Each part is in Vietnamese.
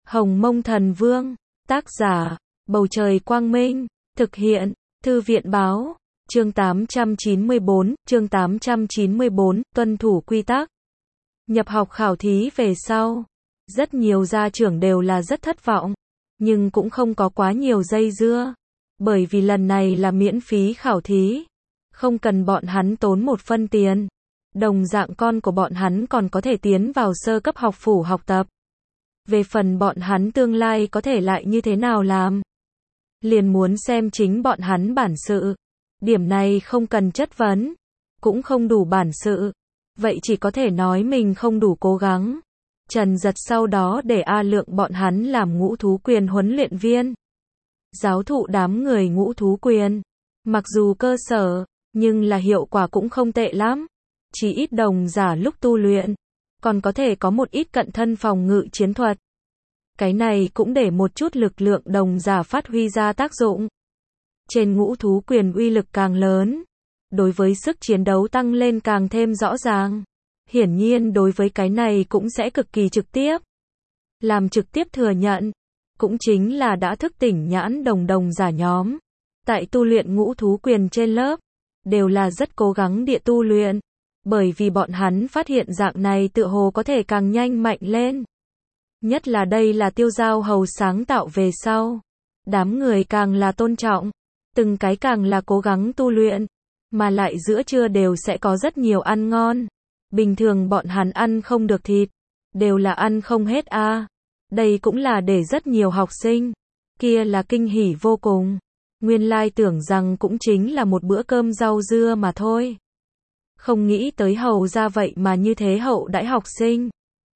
Hồng Mông Thần Vương, tác giả, Bầu Trời Quang Minh, thực hiện, Thư viện Báo, chương 894, tuân thủ quy tắc. Nhập học khảo thí về sau, rất nhiều gia trưởng đều là rất thất vọng, nhưng cũng không có quá nhiều dây dưa, bởi vì lần này là miễn phí khảo thí, không cần bọn hắn tốn một phân tiền. Đồng dạng con của bọn hắn còn có thể tiến vào sơ cấp học phủ học tập. Về phần bọn hắn tương lai có thể lại như thế nào làm, liền muốn xem chính bọn hắn bản sự. Điểm này không cần chất vấn, cũng không đủ bản sự, vậy chỉ có thể nói mình không đủ cố gắng. Trần Giật sau đó để A Lượng bọn hắn làm ngũ thú quyền huấn luyện viên, giáo thụ đám người ngũ thú quyền. Mặc dù cơ sở, nhưng là hiệu quả cũng không tệ lắm. Chỉ ít đồng giả lúc tu luyện, còn có thể có một ít cận thân phòng ngự chiến thuật. Cái này cũng để một chút lực lượng đồng giả phát huy ra tác dụng. Trên ngũ thú quyền uy lực càng lớn, đối với sức chiến đấu tăng lên càng thêm rõ ràng. Hiển nhiên đối với cái này cũng sẽ cực kỳ trực tiếp. Làm trực tiếp thừa nhận, cũng chính là đã thức tỉnh nhãn đồng giả nhóm. Tại tu luyện ngũ thú quyền trên lớp, đều là rất cố gắng địa tu luyện. Bởi vì bọn hắn phát hiện dạng này tựa hồ có thể càng nhanh mạnh lên. Nhất là đây là Tiêu Giao Hầu sáng tạo về sau. Đám người càng là tôn trọng, từng cái càng là cố gắng tu luyện, mà lại giữa trưa đều sẽ có rất nhiều ăn ngon. Bình thường bọn hắn ăn không được thịt, đều là ăn không hết a. Đây cũng là để rất nhiều học sinh kia là kinh hỉ vô cùng. Nguyên lai tưởng rằng cũng chính là một bữa cơm rau dưa mà thôi. Không nghĩ tới Hầu ra vậy mà như thế hậu đãi học sinh.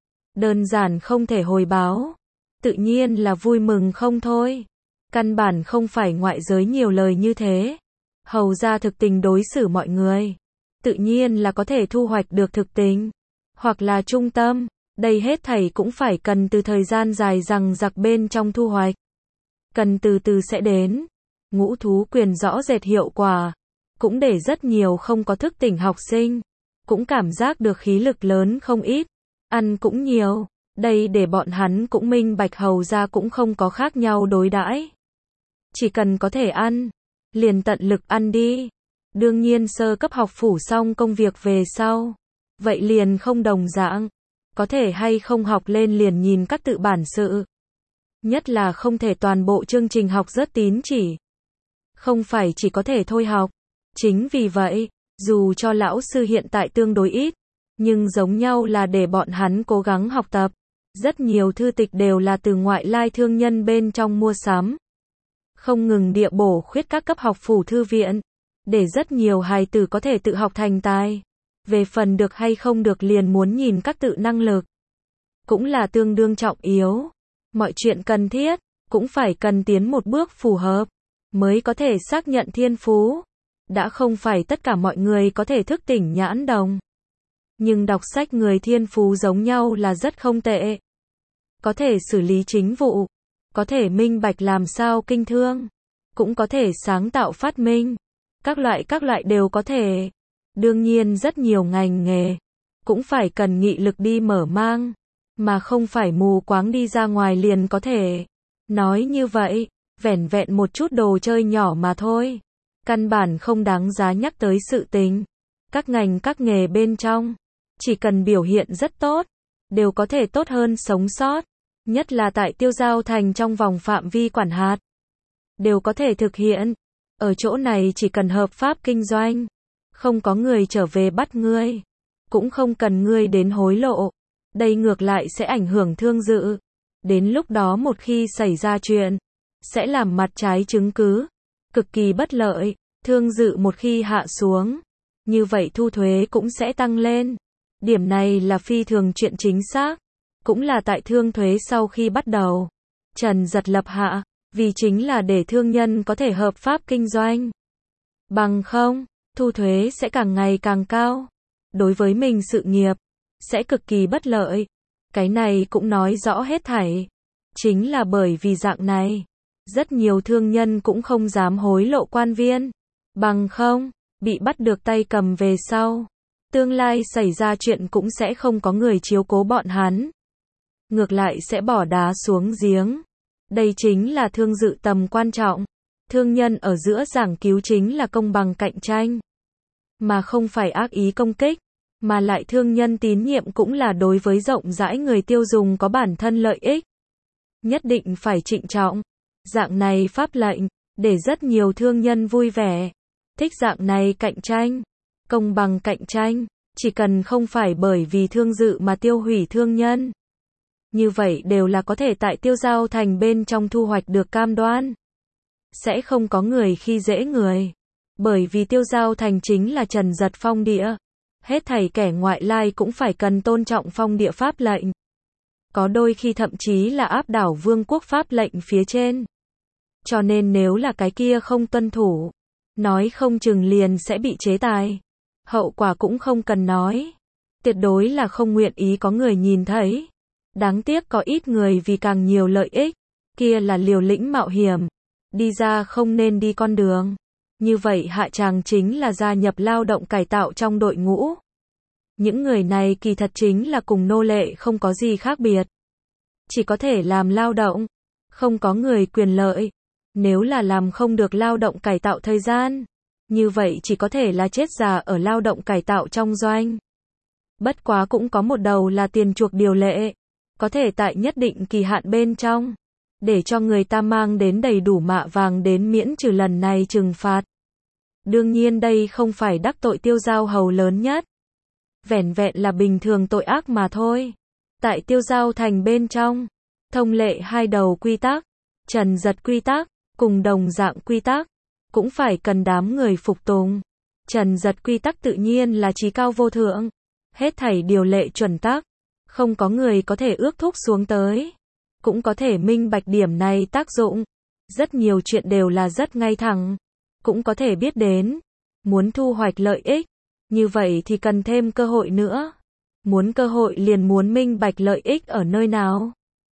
Đơn giản không thể hồi báo. Tự nhiên là vui mừng không thôi. Căn bản không phải ngoại giới nhiều lời như thế. Hầu ra thực tình đối xử mọi người, tự nhiên là có thể thu hoạch được thực tình, hoặc là trung tâm. Đây hết thảy cũng phải cần từ thời gian dài rằng giặc bên trong thu hoạch. Cần từ từ sẽ đến. Ngũ thú quyền rõ rệt hiệu quả, cũng để rất nhiều không có thức tỉnh học sinh, cũng cảm giác được khí lực lớn không ít, ăn cũng nhiều. Đây để bọn hắn cũng minh bạch Hầu ra cũng không có khác nhau đối đãi. Chỉ cần có thể ăn, liền tận lực ăn đi. Đương nhiên sơ cấp học phủ xong công việc về sau, vậy liền không đồng dạng. Có thể hay không học lên liền nhìn các tự bản sự. Nhất là không thể toàn bộ chương trình học rất tín chỉ. Không phải chỉ có thể thôi học. Chính vì vậy, dù cho lão sư hiện tại tương đối ít, nhưng giống nhau là để bọn hắn cố gắng học tập. Rất nhiều thư tịch đều là từ ngoại lai thương nhân bên trong mua sắm. Không ngừng địa bổ khuyết các cấp học phủ thư viện, để rất nhiều hài tử có thể tự học thành tài. Về phần được hay không được liền muốn nhìn các tự năng lực. Cũng là tương đương trọng yếu. Mọi chuyện cần thiết, cũng phải cần tiến một bước phù hợp, mới có thể xác nhận thiên phú. Đã không phải tất cả mọi người có thể thức tỉnh nhãn đồng. Nhưng đọc sách người thiên phú giống nhau là rất không tệ. Có thể xử lý chính vụ, có thể minh bạch làm sao kinh thương, cũng có thể sáng tạo phát minh. Các loại đều có thể. Đương nhiên rất nhiều ngành nghề, cũng phải cần nghị lực đi mở mang, mà không phải mù quáng đi ra ngoài liền có thể. Nói như vậy, vẻn vẹn một chút đồ chơi nhỏ mà thôi. Căn bản không đáng giá nhắc tới sự tình. Các ngành các nghề bên trong, chỉ cần biểu hiện rất tốt, đều có thể tốt hơn sống sót. Nhất là tại Tiêu Giao Thành trong vòng phạm vi quản hạt, đều có thể thực hiện. Ở chỗ này chỉ cần hợp pháp kinh doanh, không có người trở về bắt ngươi, cũng không cần ngươi đến hối lộ. Đây ngược lại sẽ ảnh hưởng thương dự. Đến lúc đó một khi xảy ra chuyện, sẽ làm mặt trái chứng cứ, cực kỳ bất lợi. Thương dự một khi hạ xuống, như vậy thu thuế cũng sẽ tăng lên. Điểm này là phi thường chuyện chính xác. Cũng là tại thương thuế sau khi bắt đầu, Trần Giật lập hạ, vì chính là để thương nhân có thể hợp pháp kinh doanh. Bằng không, thu thuế sẽ càng ngày càng cao. Đối với mình sự nghiệp, sẽ cực kỳ bất lợi. Cái này cũng nói rõ hết thảy. Chính là bởi vì dạng này, rất nhiều thương nhân cũng không dám hối lộ quan viên. Bằng không, bị bắt được tay cầm về sau, tương lai xảy ra chuyện cũng sẽ không có người chiếu cố bọn hắn. ngược lại sẽ bỏ đá xuống giếng. Đây chính là thương dự tầm quan trọng. Thương nhân ở giữa giảng cứu chính là công bằng cạnh tranh, mà không phải ác ý công kích, mà lại thương nhân tín nhiệm cũng là đối với rộng rãi người tiêu dùng có bản thân lợi ích. Nhất định phải trịnh trọng. Dạng này pháp lệnh, để rất nhiều thương nhân vui vẻ. Thích dạng này cạnh tranh, công bằng cạnh tranh, chỉ cần không phải bởi vì thương dự mà tiêu hủy thương nhân. Như vậy đều là có thể tại tiêu giao thành bên trong thu hoạch được cam đoan. Sẽ không có người khi dễ người. Bởi vì tiêu giao thành chính là trần giật phong địa. Hết thảy kẻ ngoại lai cũng phải cần tôn trọng phong địa pháp lệnh. Có đôi khi thậm chí là áp đảo vương quốc pháp lệnh phía trên. Cho nên nếu là cái kia không tuân thủ, nói không chừng liền sẽ bị chế tài. Hậu quả cũng không cần nói. Tuyệt đối là không nguyện ý có người nhìn thấy. Đáng tiếc có ít người vì càng nhiều lợi ích, kia là liều lĩnh mạo hiểm, đi ra không nên đi con đường. Như vậy hạ tràng chính là gia nhập lao động cải tạo trong đội ngũ. Những người này kỳ thật chính là cùng nô lệ không có gì khác biệt. Chỉ có thể làm lao động, không có người quyền lợi. Nếu là làm không được lao động cải tạo thời gian, như vậy chỉ có thể là chết già ở lao động cải tạo trong doanh. Bất quá cũng có một đầu là tiền chuộc điều lệ, có thể tại nhất định kỳ hạn bên trong, để cho người ta mang đến đầy đủ mạ vàng đến miễn trừ lần này trừng phạt. Đương nhiên đây không phải đắc tội tiêu giao hầu lớn nhất. Vẻn vẹn là bình thường tội ác mà thôi. Tại tiêu giao thành bên trong, thông lệ hai đầu quy tắc, trần giật quy tắc, cùng đồng dạng quy tắc, cũng phải cần đám người phục tùng. Trần giật quy tắc tự nhiên là chí cao vô thượng. Hết thảy điều lệ chuẩn tắc, không có người có thể ước thúc xuống tới. Cũng có thể minh bạch điểm này tác dụng. Rất nhiều chuyện đều là rất ngay thẳng. Cũng có thể biết đến. Muốn thu hoạch lợi ích, như vậy thì cần thêm cơ hội nữa. Muốn cơ hội liền muốn minh bạch lợi ích ở nơi nào.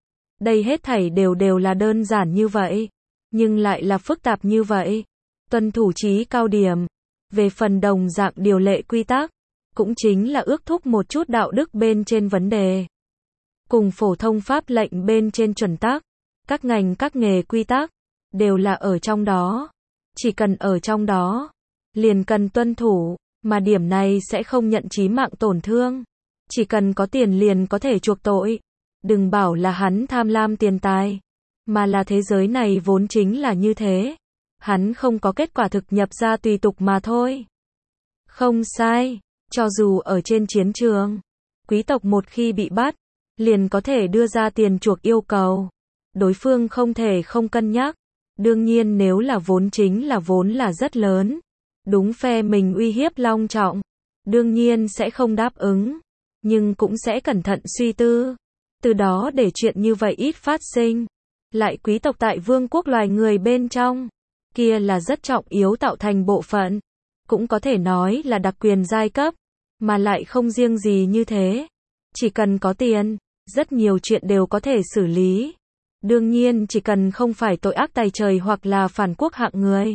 Đây hết thảy đều là đơn giản như vậy, nhưng lại là phức tạp như vậy. Tuân thủ chí cao điểm. Về phần đồng dạng điều lệ quy tắc, cũng chính là ước thúc một chút đạo đức bên trên vấn đề. Cùng phổ thông pháp lệnh bên trên chuẩn tắc, các ngành các nghề quy tắc, đều là ở trong đó. Chỉ cần ở trong đó, liền cần tuân thủ, mà điểm này sẽ không nhận chí mạng tổn thương. Chỉ cần có tiền liền có thể chuộc tội. Đừng bảo là hắn tham lam tiền tài, mà là thế giới này vốn chính là như thế. Hắn không có kết quả thực nhập ra tùy tục mà thôi. Không sai, cho dù ở trên chiến trường, quý tộc một khi bị bắt, liền có thể đưa ra tiền chuộc yêu cầu. Đối phương không thể không cân nhắc. Đương nhiên nếu là vốn là rất lớn, đúng phe mình uy hiếp long trọng, đương nhiên sẽ không đáp ứng, nhưng cũng sẽ cẩn thận suy tư. Từ đó để chuyện như vậy ít phát sinh. Lại quý tộc tại vương quốc loài người bên trong, kia là rất trọng yếu tạo thành bộ phận, cũng có thể nói là đặc quyền giai cấp, mà lại không riêng gì như thế. Chỉ cần có tiền, rất nhiều chuyện đều có thể xử lý. Đương nhiên chỉ cần không phải tội ác tày trời hoặc là phản quốc hạng người.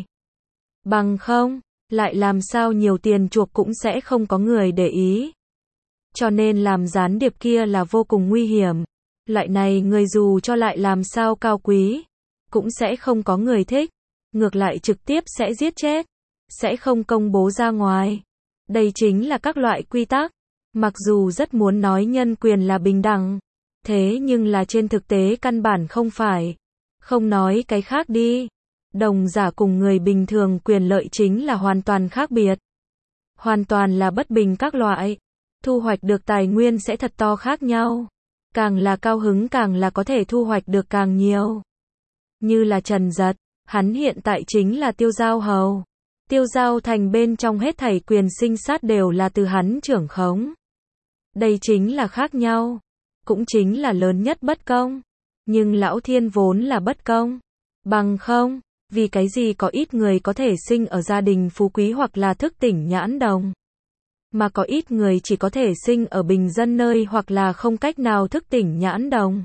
Bằng không, lại làm sao nhiều tiền chuộc cũng sẽ không có người để ý. Cho nên làm gián điệp kia là vô cùng nguy hiểm. Loại này người dù cho lại làm sao cao quý, cũng sẽ không có người thích. Ngược lại trực tiếp sẽ giết chết, sẽ không công bố ra ngoài. Đây chính là các loại quy tắc. Mặc dù rất muốn nói nhân quyền là bình đẳng, thế nhưng là trên thực tế căn bản không phải. Không nói cái khác đi. Đồng giả cùng người bình thường quyền lợi chính là hoàn toàn khác biệt. Hoàn toàn là bất bình các loại. Thu hoạch được tài nguyên sẽ thật to khác nhau. Càng là cao hứng càng là có thể thu hoạch được càng nhiều. Như là Trần Giật, hắn hiện tại chính là tiêu giao hầu. Tiêu giao thành bên trong hết thảy quyền sinh sát đều là từ hắn trưởng khống. Đây chính là khác nhau. Cũng chính là lớn nhất bất công. Nhưng lão thiên vốn là bất công. Bằng không, vì cái gì có ít người có thể sinh ở gia đình phú quý hoặc là thức tỉnh nhãn đồng. Mà có ít người chỉ có thể sinh ở bình dân nơi hoặc là không cách nào thức tỉnh nhãn đồng.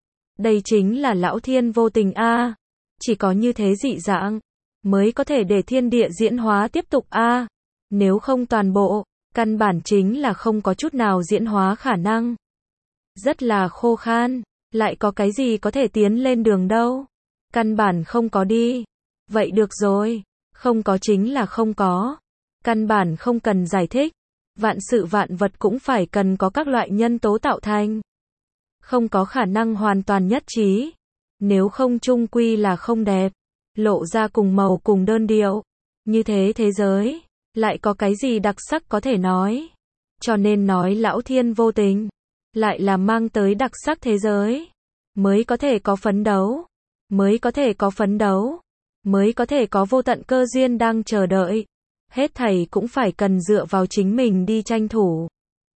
Đây chính là lão thiên vô tình a. Chỉ có như thế dị dạng, mới có thể để thiên địa diễn hóa tiếp tục a. Nếu không toàn bộ, căn bản chính là không có chút nào diễn hóa khả năng. rất là khô khan, lại có cái gì có thể tiến lên đường đâu. Căn bản không có đi. Vậy được rồi, không có chính là không có. Căn bản không cần giải thích. Vạn sự vạn vật cũng phải cần có các loại nhân tố tạo thành. Không có khả năng hoàn toàn nhất trí. Nếu không chung quy là không đẹp. Lộ ra cùng màu cùng đơn điệu. Như thế thế giới, lại có cái gì đặc sắc có thể nói. Cho nên nói lão thiên vô tình, lại là mang tới đặc sắc thế giới. Mới có thể có phấn đấu. Mới có thể có phấn đấu. Mới có thể có vô tận cơ duyên đang chờ đợi. Hết thảy cũng phải cần dựa vào chính mình đi tranh thủ.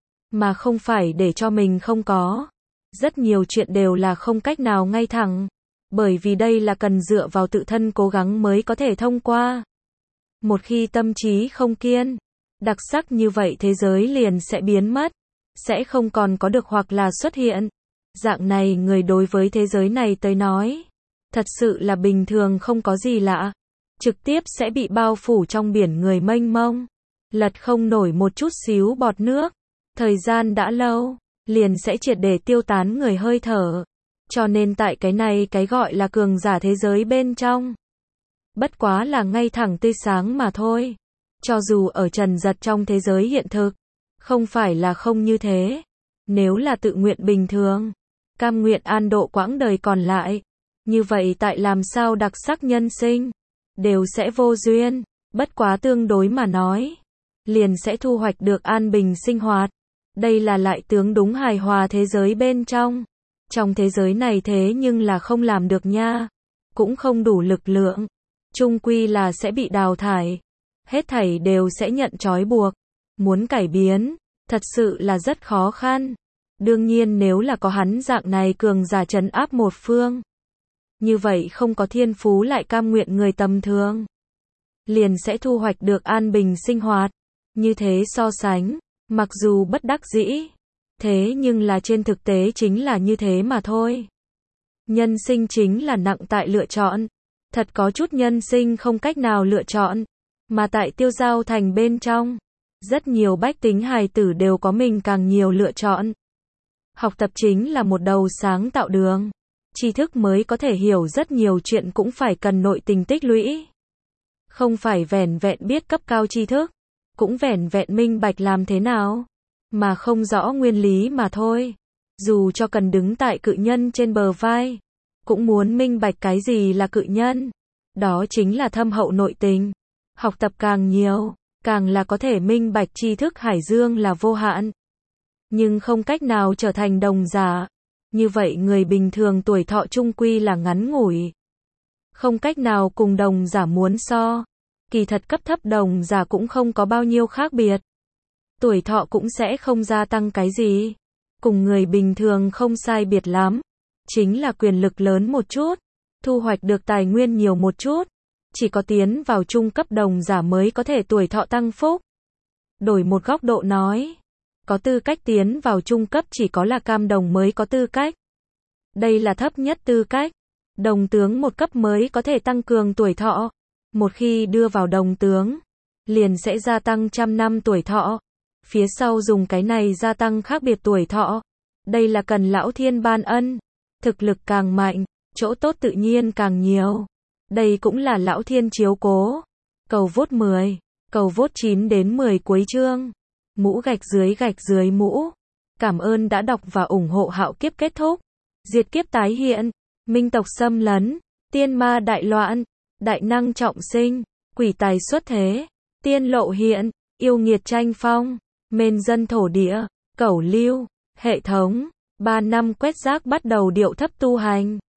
Mà không phải để cho mình không có. Rất nhiều chuyện đều là không cách nào ngay thẳng. Bởi vì đây là cần dựa vào tự thân cố gắng mới có thể thông qua. Một khi tâm trí không kiên, đặc sắc như vậy thế giới liền sẽ biến mất. Sẽ không còn có được hoặc là xuất hiện. Dạng này người đối với thế giới này tới nói. Thật sự là bình thường không có gì lạ. Trực tiếp sẽ bị bao phủ trong biển người mênh mông. Lật không nổi một chút xíu bọt nước. Thời gian đã lâu, liền sẽ triệt để tiêu tán người hơi thở. Cho nên tại cái này cái gọi là cường giả thế giới bên trong. Bất quá là ngay thẳng tươi sáng mà thôi. Cho dù ở trần giật trong thế giới hiện thực. Không phải là không như thế. Nếu là tự nguyện bình thường. Cam nguyện an độ quãng đời còn lại. Như vậy tại làm sao đặc sắc nhân sinh. Đều sẽ vô duyên. Bất quá tương đối mà nói. Liền sẽ thu hoạch được an bình sinh hoạt. Đây là lại tướng đúng hài hòa thế giới bên trong. Trong thế giới này thế nhưng là không làm được nha. Cũng không đủ lực lượng. Chung quy là sẽ bị đào thải. Hết thảy đều sẽ nhận trói buộc. Muốn cải biến, thật sự là rất khó khăn. Đương nhiên nếu là có hắn dạng này cường giả trấn áp một phương. Như vậy không có thiên phú lại cam nguyện người tầm thường. Liền sẽ thu hoạch được an bình sinh hoạt. Như thế so sánh, mặc dù bất đắc dĩ. Thế nhưng là trên thực tế chính là như thế mà thôi. Nhân sinh chính là nặng tại lựa chọn. Thật có chút nhân sinh không cách nào lựa chọn. Mà tại Tiêu Giao Thành bên trong. Rất nhiều bách tính hài tử đều có mình càng nhiều lựa chọn. Học tập chính là một đầu sáng tạo đường. Tri thức mới có thể hiểu rất nhiều chuyện cũng phải cần nội tình tích lũy. Không phải vẻn vẹn biết cấp cao tri thức. Cũng vẻn vẹn minh bạch làm thế nào. Mà không rõ nguyên lý mà thôi. Dù cho cần đứng tại cự nhân trên bờ vai. Cũng muốn minh bạch cái gì là cự nhân. Đó chính là thâm hậu nội tình. Học tập càng nhiều, càng là có thể minh bạch tri thức hải dương là vô hạn. Nhưng không cách nào trở thành đồng giả. Như vậy người bình thường tuổi thọ chung quy là ngắn ngủi. Không cách nào cùng đồng giả muốn so. Kỳ thật cấp thấp đồng giả cũng không có bao nhiêu khác biệt. Tuổi thọ cũng sẽ không gia tăng cái gì. Cùng người bình thường không sai biệt lắm. Chính là quyền lực lớn một chút. Thu hoạch được tài nguyên nhiều một chút. Chỉ có tiến vào trung cấp đồng giả mới có thể tuổi thọ tăng phúc. Đổi một góc độ nói. Có tư cách tiến vào trung cấp chỉ có là cam đồng mới có tư cách. Đây là thấp nhất tư cách. Đồng tướng một cấp mới có thể tăng cường tuổi thọ. Một khi đưa vào đồng tướng, liền sẽ gia tăng 100 năm tuổi thọ. Phía sau dùng cái này gia tăng khác biệt tuổi thọ. Đây là cần lão thiên ban ân. Thực lực càng mạnh, chỗ tốt tự nhiên càng nhiều. Đây cũng là lão thiên chiếu cố. Cầu vote 10, cầu vote 9 đến 10 cuối chương. Mũ gạch dưới mũ. Cảm ơn đã đọc và ủng hộ Hạo Kiếp kết thúc. Diệt kiếp tái hiện. Minh tộc xâm lấn. Tiên ma đại loạn. Đại năng trọng sinh. Quỷ tài xuất thế. Tiên lộ hiện. Yêu nghiệt tranh phong. Mên dân thổ địa. Cẩu lưu. Hệ thống. 3 năm quét rác bắt đầu điệu thấp tu hành.